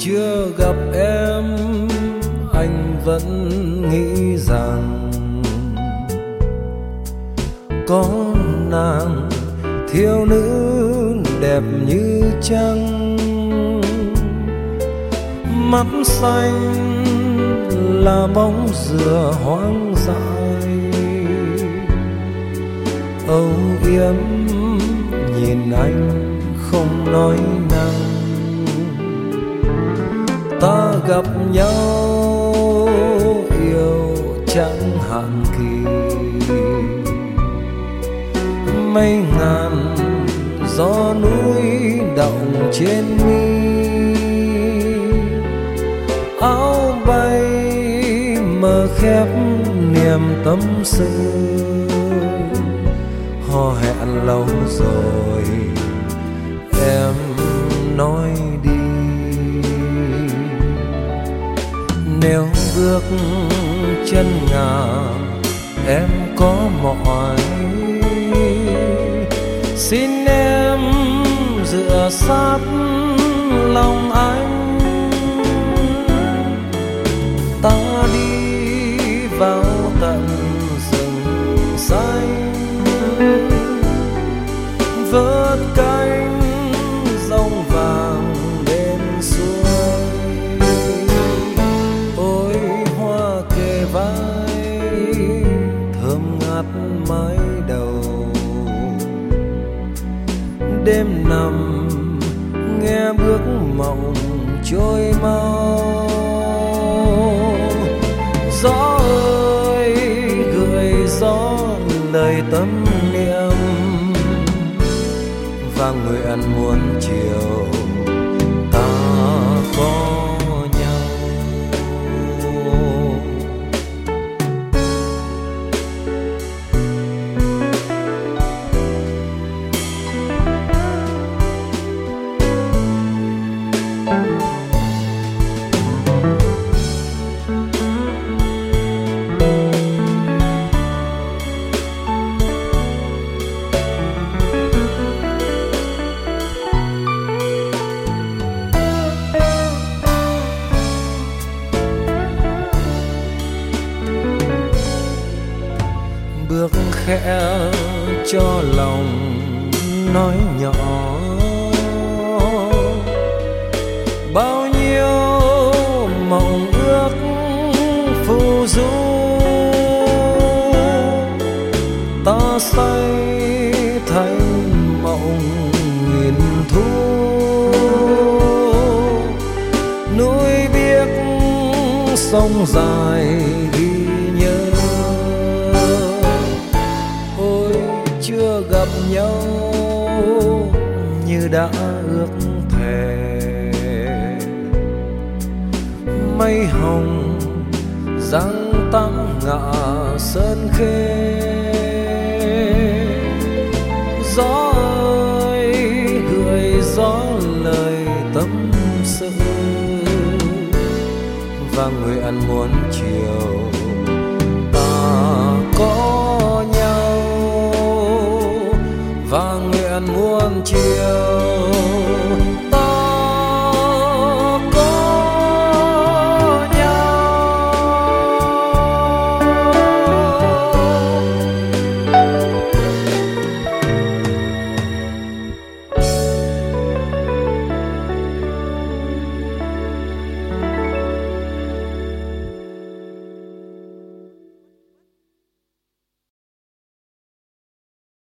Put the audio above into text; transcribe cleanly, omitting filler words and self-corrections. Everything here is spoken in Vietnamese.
chưa gặp em anh vẫn nghĩ rằng có nàng thiếu nữ đẹp như trăng, mắt xanh là bóng dừa hoang dại, âu yếm nhìn anh không nói năng. Ta gặp nhau yêu chẳng hạn kỳ, mây ngàn gió núi động trên mi, áo bay mờ khép niềm tâm sự, hò hẹn lâu rồi em nói đi. Nếu bước chân ngả em có mỏi, xin em dựa sát lòng anh, ta đi vào tận rừng xanh, vớt cánh rong vàng bên suối. Ôi hoa kề vai thơm ngát mái đầu, đêm nằm nghe bước mộng trôi mau. Gió ơi gửi gió lời tâm niệm, và nguyện muôn chiều ta có nhau. Bước khẽ cho lòng nói nhỏ, bao nhiêu mộng ước phù du, ta say thành mộng nghìn thu. Núi biếc sông dài ghi nhớ, chưa gặp nhau như đã ước thề. Mây hồng giăng tắm ngả sơn khê, gió ơi gửi gió lời tâm sự, và nguyện muôn chiều ta có nhau, và nguyện muôn chiều